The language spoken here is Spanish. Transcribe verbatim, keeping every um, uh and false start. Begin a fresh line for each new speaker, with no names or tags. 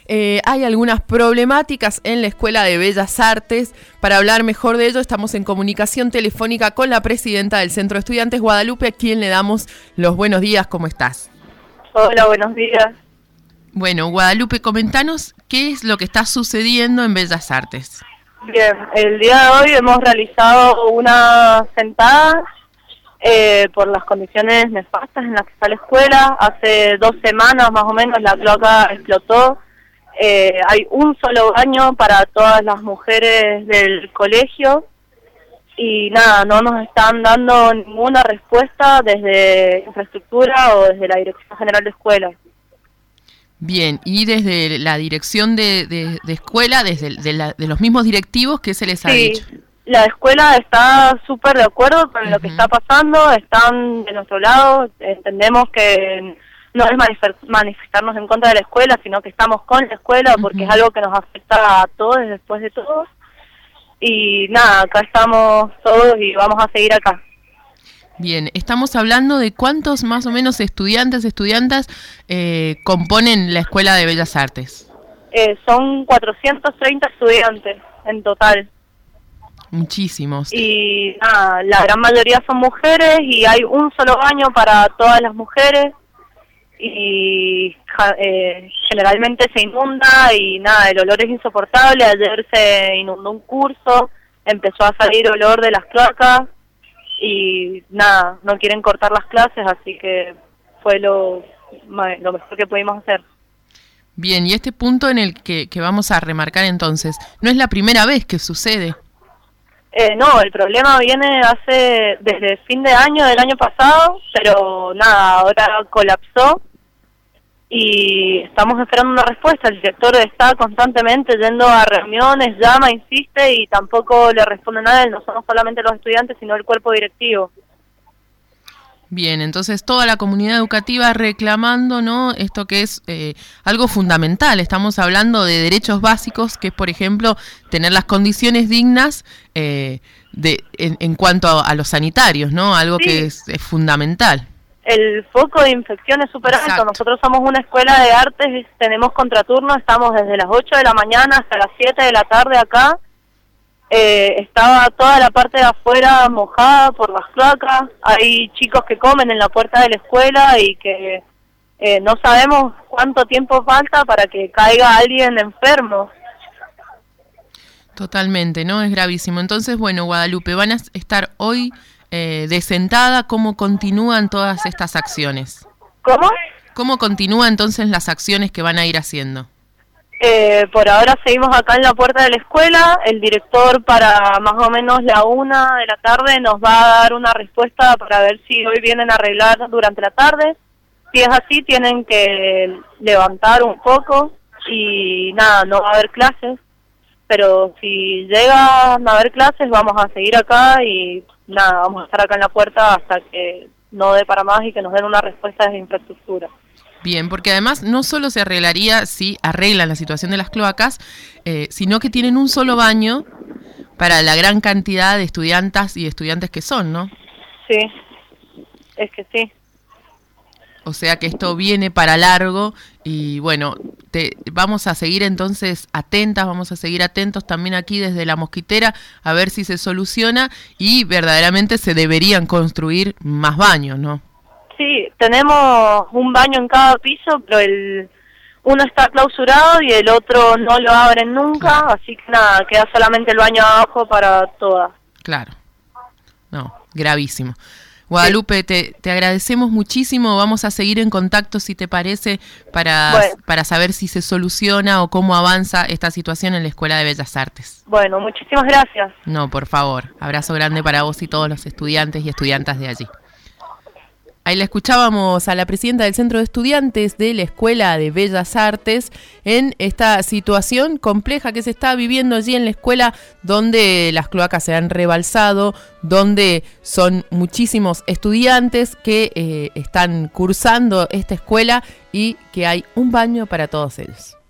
eh, hay algunas problemáticas en la Escuela de Bellas Artes. Para hablar mejor de ello, estamos en comunicación telefónica con la presidenta del Centro de Estudiantes, Guadalupe, a quien le damos los buenos días. ¿Cómo estás?
Hola, buenos días.
Bueno, Guadalupe, comentanos qué es lo que está sucediendo en Bellas Artes.
Bien, el día de hoy hemos realizado una sentada eh, por las condiciones nefastas en las que está la escuela. Hace dos semanas más o menos la cloaca explotó. Eh, hay un solo baño para todas las mujeres del colegio y nada, no nos están dando ninguna respuesta desde infraestructura o desde la Dirección General de Escuela.
Bien, y desde la dirección de, de, de escuela, desde de, la, de los mismos directivos, ¿qué se les ha
sí,
dicho?
La escuela está súper de acuerdo con uh-huh. lo que está pasando, están de nuestro lado, entendemos que no es manifestarnos en contra de la escuela, sino que estamos con la escuela porque uh-huh. es algo que nos afecta a todos después de todos. Y nada, acá estamos todos y vamos a seguir acá.
Bien, estamos hablando de cuántos más o menos estudiantes, estudiantas eh, componen la Escuela de Bellas Artes.
Eh, son cuatrocientos treinta estudiantes en total.
Muchísimos.
Y nada, la gran mayoría son mujeres y hay un solo baño para todas las mujeres y eh, generalmente se inunda y nada, el olor es insoportable. Ayer se inundó un curso, empezó a salir olor de las cloacas. Y nada, no quieren cortar las clases, así que fue lo, lo mejor que pudimos hacer.
Bien, y este punto en el que, que vamos a remarcar entonces, ¿no es la primera vez que sucede?
Eh, no, el problema viene hace desde el fin de año del año pasado, pero nada, ahora colapsó y estamos esperando una respuesta. El director está constantemente yendo a reuniones, llama, insiste y tampoco le responde nada. No somos solamente los estudiantes, sino el cuerpo directivo.
Bien, entonces toda la comunidad educativa reclamando, ¿no? Esto que es eh, algo fundamental. Estamos hablando de derechos básicos, que es, por ejemplo, tener las condiciones dignas eh, de en, en cuanto a, a los sanitarios, ¿no? Algo sí. que es, es fundamental.
El foco de infección es súper alto. Nosotros somos una escuela de artes, tenemos contraturno, estamos desde las ocho de la mañana hasta las siete de la tarde acá. Eh, estaba toda la parte de afuera mojada por las cloacas. Hay chicos que comen en la puerta de la escuela y que eh, no sabemos cuánto tiempo falta para que caiga alguien enfermo.
Totalmente, ¿no? Es gravísimo. Entonces, bueno, Guadalupe, van a estar hoy Eh, de sentada. ¿Cómo continúan todas estas acciones?
¿Cómo?
¿Cómo continúan entonces las acciones que van a ir haciendo?
Eh, por ahora seguimos acá en la puerta de la escuela. El director para más o menos la una de la tarde nos va a dar una respuesta para ver si hoy vienen a arreglar durante la tarde. Si es así, tienen que levantar un poco y nada, no va a haber clases. Pero si llegan a haber clases, vamos a seguir acá y nada, vamos a estar acá en la puerta hasta que no dé para más y que nos den una respuesta desde infraestructura.
Bien, porque además no solo se arreglaría si arreglan la situación de las cloacas, eh, sino que tienen un solo baño para la gran cantidad de estudiantas y estudiantes que son, ¿no?
Sí, es que sí.
O sea que esto viene para largo y bueno, te, vamos a seguir entonces atentas, vamos a seguir atentos también aquí desde La Mosquitera a ver si se soluciona y verdaderamente se deberían construir más baños, ¿no? Sí,
tenemos un baño en cada piso, pero el uno está clausurado y el otro no lo abren nunca, claro. Así que nada, queda solamente el baño abajo para todas.
Claro, no, gravísimo. Guadalupe, te, te agradecemos muchísimo, vamos a seguir en contacto si te parece para, bueno. para saber si se soluciona o cómo avanza esta situación en la Escuela de Bellas Artes.
Bueno, muchísimas gracias.
No, por favor, abrazo grande para vos y todos los estudiantes y estudiantas de allí. Ahí la escuchábamos a la presidenta del Centro de Estudiantes de la Escuela de Bellas Artes en esta situación compleja que se está viviendo allí en la escuela, donde las cloacas se han rebalsado, donde son muchísimos estudiantes que eh, están cursando esta escuela y que hay un baño para todos ellos.